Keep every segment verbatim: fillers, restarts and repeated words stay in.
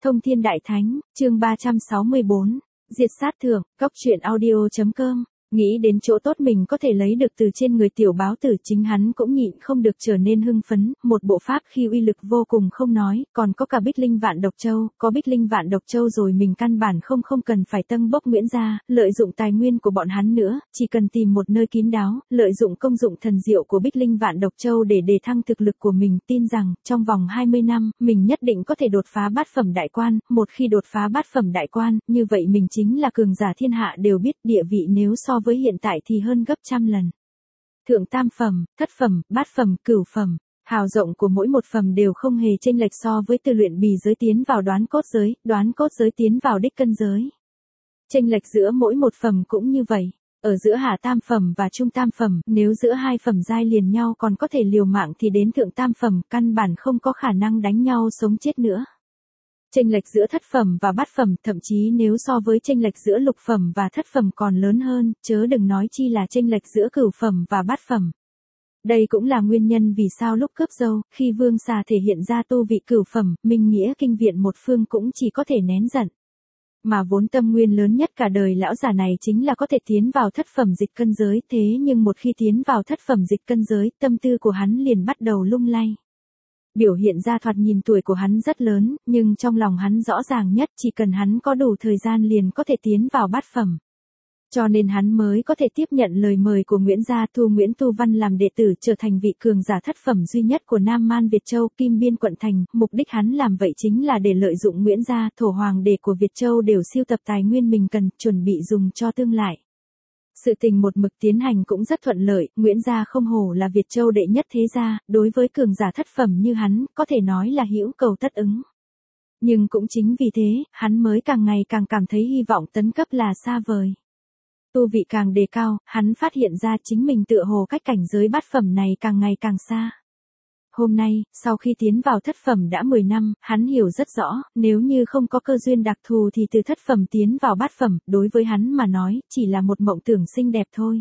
Thông Thiên Đại Thánh, chương ba trăm sáu mươi bốn, Diệt Sát Thượng, Cóc truyện audio chấm com. Nghĩ đến chỗ tốt mình có thể lấy được từ trên người tiểu báo tử, chính hắn cũng nhịn không được trở nên hưng phấn, một bộ pháp khi uy lực vô cùng không nói, còn có cả Bích Linh Vạn Độc Châu, có Bích Linh Vạn Độc Châu rồi mình căn bản không không cần phải tâng bốc Nguyễn gia, lợi dụng tài nguyên của bọn hắn nữa, chỉ cần tìm một nơi kín đáo, lợi dụng công dụng thần diệu của Bích Linh Vạn Độc Châu để đề thăng thực lực của mình, tin rằng trong vòng hai mươi năm, mình nhất định có thể đột phá bát phẩm đại quan, một khi đột phá bát phẩm đại quan, như vậy mình chính là cường giả thiên hạ đều biết, địa vị nếu so với hiện tại thì hơn gấp trăm lần. Thượng tam phẩm, thất phẩm, bát phẩm, cửu phẩm, hào rộng của mỗi một phẩm đều không hề chênh lệch so với từ luyện bì giới tiến vào đoán cốt giới, đoán cốt giới tiến vào đích cân giới. Chênh lệch giữa mỗi một phẩm cũng như vậy. Ở giữa hạ tam phẩm và trung tam phẩm, nếu giữa hai phẩm giai liền nhau còn có thể liều mạng thì đến thượng tam phẩm căn bản không có khả năng đánh nhau sống chết nữa. Chênh lệch giữa thất phẩm và bát phẩm, thậm chí nếu so với chênh lệch giữa lục phẩm và thất phẩm còn lớn hơn, chớ đừng nói chi là chênh lệch giữa cửu phẩm và bát phẩm. Đây cũng là nguyên nhân vì sao lúc cướp dâu, khi Vương Xà thể hiện ra tu vị cửu phẩm, Minh Nghĩa kinh viện một phương cũng chỉ có thể nén giận. Mà vốn tâm nguyên lớn nhất cả đời lão già này chính là có thể tiến vào thất phẩm dịch cân giới, thế nhưng một khi tiến vào thất phẩm dịch cân giới, tâm tư của hắn liền bắt đầu lung lay. Biểu hiện ra thoạt nhìn tuổi của hắn rất lớn, nhưng trong lòng hắn rõ ràng nhất, chỉ cần hắn có đủ thời gian liền có thể tiến vào bát phẩm. Cho nên hắn mới có thể tiếp nhận lời mời của Nguyễn gia, thu Nguyễn Tu Văn làm đệ tử, trở thành vị cường giả thất phẩm duy nhất của Nam Man Việt Châu, Kim Biên quận thành. Mục đích hắn làm vậy chính là để lợi dụng Nguyễn gia, thổ hoàng đệ của Việt Châu đều siêu tập tài nguyên mình cần, chuẩn bị dùng cho tương lai. Sự tình một mực tiến hành cũng rất thuận lợi, Nguyễn gia không hổ là Việt Châu đệ nhất thế gia, đối với cường giả thất phẩm như hắn, có thể nói là hữu cầu tất ứng. Nhưng cũng chính vì thế, hắn mới càng ngày càng cảm thấy hy vọng tấn cấp là xa vời. Tu vị càng đề cao, hắn phát hiện ra chính mình tựa hồ cách cảnh giới bát phẩm này càng ngày càng xa. Hôm nay, sau khi tiến vào thất phẩm đã mười năm, hắn hiểu rất rõ, nếu như không có cơ duyên đặc thù thì từ thất phẩm tiến vào bát phẩm, đối với hắn mà nói, chỉ là một mộng tưởng xinh đẹp thôi.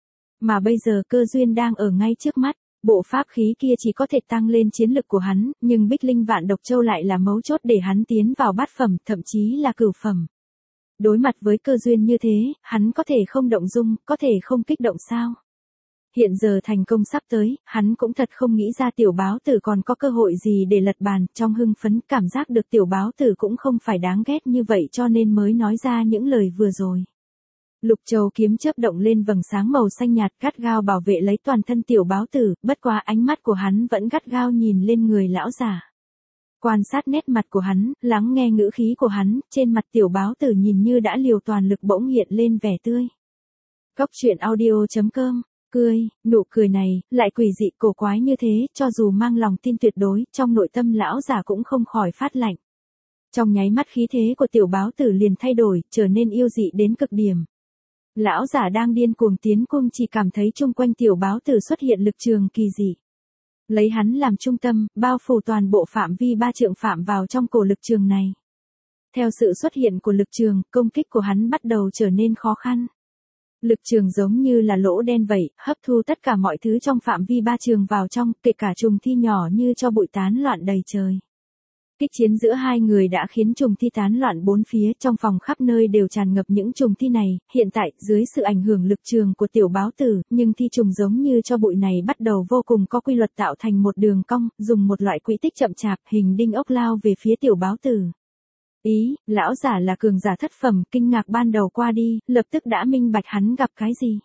Mà bây giờ cơ duyên đang ở ngay trước mắt, bộ pháp khí kia chỉ có thể tăng lên chiến lực của hắn, nhưng Bích Linh Vạn Độc Châu lại là mấu chốt để hắn tiến vào bát phẩm, thậm chí là cửu phẩm. Đối mặt với cơ duyên như thế, hắn có thể không động dung, có thể không kích động sao? Hiện giờ thành công sắp tới, hắn cũng thật không nghĩ ra tiểu báo tử còn có cơ hội gì để lật bàn, trong hưng phấn cảm giác được tiểu báo tử cũng không phải đáng ghét như vậy cho nên mới nói ra những lời vừa rồi. Lục Châu kiếm chớp động lên vầng sáng màu xanh nhạt, gắt gao bảo vệ lấy toàn thân tiểu báo tử, bất quá ánh mắt của hắn vẫn gắt gao nhìn lên người lão già. Quan sát nét mặt của hắn, lắng nghe ngữ khí của hắn, trên mặt tiểu báo tử nhìn như đã liều toàn lực bỗng hiện lên vẻ tươi. Cóc truyện audio chấm com. Cười, nụ cười này, lại quỷ dị cổ quái như thế, cho dù mang lòng tin tuyệt đối, trong nội tâm lão giả cũng không khỏi phát lạnh. Trong nháy mắt khí thế của tiểu báo tử liền thay đổi, trở nên yêu dị đến cực điểm. Lão giả đang điên cuồng tiến cung chỉ cảm thấy chung quanh tiểu báo tử xuất hiện lực trường kỳ dị. Lấy hắn làm trung tâm, bao phủ toàn bộ phạm vi ba trượng phạm vào trong cổ lực trường này. Theo sự xuất hiện của lực trường, công kích của hắn bắt đầu trở nên khó khăn. Lực trường giống như là lỗ đen vậy, hấp thu tất cả mọi thứ trong phạm vi ba trường vào trong, kể cả trùng thi nhỏ như cho bụi tán loạn đầy trời. Kích chiến giữa hai người đã khiến trùng thi tán loạn bốn phía, trong phòng khắp nơi đều tràn ngập những trùng thi này, hiện tại, dưới sự ảnh hưởng lực trường của tiểu báo tử, nhưng thi trùng giống như cho bụi này bắt đầu vô cùng có quy luật tạo thành một đường cong, dùng một loại quỹ tích chậm chạp, hình đinh ốc lao về phía tiểu báo tử. Ý, lão giả là cường giả thất phẩm, kinh ngạc ban đầu qua đi, lập tức đã minh bạch hắn gặp cái gì.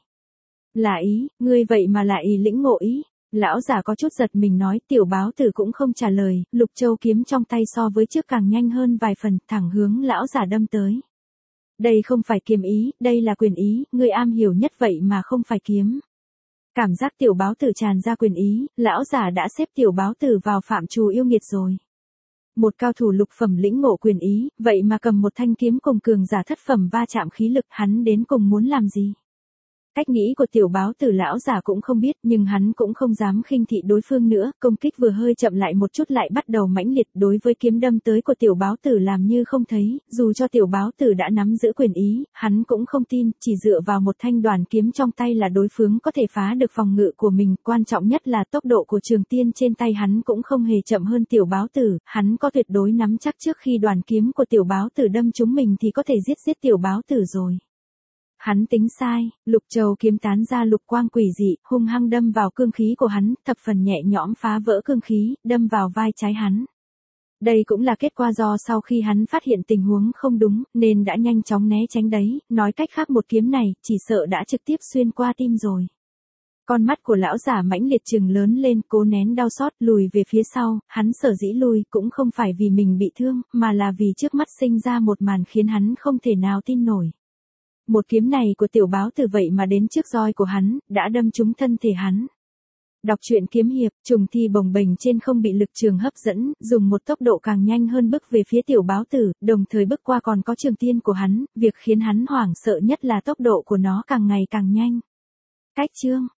Là ý, ngươi vậy mà lại ý lĩnh ngộ ý. Lão giả có chút giật mình nói, tiểu báo tử cũng không trả lời, Lục Châu kiếm trong tay so với trước càng nhanh hơn vài phần, thẳng hướng lão giả đâm tới. Đây không phải kiếm ý, đây là quyền ý, ngươi am hiểu nhất vậy mà không phải kiếm. Cảm giác tiểu báo tử tràn ra quyền ý, lão giả đã xếp tiểu báo tử vào phạm trù yêu nghiệt rồi. Một cao thủ lục phẩm lĩnh ngộ quyền ý, vậy mà cầm một thanh kiếm cùng cường giả thất phẩm va chạm khí lực, hắn đến cùng muốn làm gì? Cách nghĩ của tiểu báo tử lão giả cũng không biết, nhưng hắn cũng không dám khinh thị đối phương nữa, công kích vừa hơi chậm lại một chút lại bắt đầu mãnh liệt đối với kiếm đâm tới của tiểu báo tử làm như không thấy, dù cho tiểu báo tử đã nắm giữ quyền ý, hắn cũng không tin, chỉ dựa vào một thanh đoàn kiếm trong tay là đối phương có thể phá được phòng ngự của mình, quan trọng nhất là tốc độ của trường tiên trên tay hắn cũng không hề chậm hơn tiểu báo tử, hắn có tuyệt đối nắm chắc trước khi đoàn kiếm của tiểu báo tử đâm trúng mình thì có thể giết giết tiểu báo tử rồi. Hắn tính sai, lục châu kiếm tán ra lục quang quỷ dị, hung hăng đâm vào cương khí của hắn, thập phần nhẹ nhõm phá vỡ cương khí, đâm vào vai trái hắn. Đây cũng là kết quả do sau khi hắn phát hiện tình huống không đúng, nên đã nhanh chóng né tránh đấy, nói cách khác một kiếm này, chỉ sợ đã trực tiếp xuyên qua tim rồi. Con mắt của lão giả mãnh liệt trừng lớn lên, cố nén đau xót, lùi về phía sau, hắn sở dĩ lùi cũng không phải vì mình bị thương, mà là vì trước mắt sinh ra một màn khiến hắn không thể nào tin nổi. Một kiếm này của tiểu báo tử vậy mà đến trước roi của hắn, đã đâm trúng thân thể hắn. Đọc truyện kiếm hiệp, trùng thi bồng bềnh trên không bị lực trường hấp dẫn, dùng một tốc độ càng nhanh hơn bước về phía tiểu báo tử, đồng thời bước qua còn có trường tiên của hắn, việc khiến hắn hoảng sợ nhất là tốc độ của nó càng ngày càng nhanh. Cách chương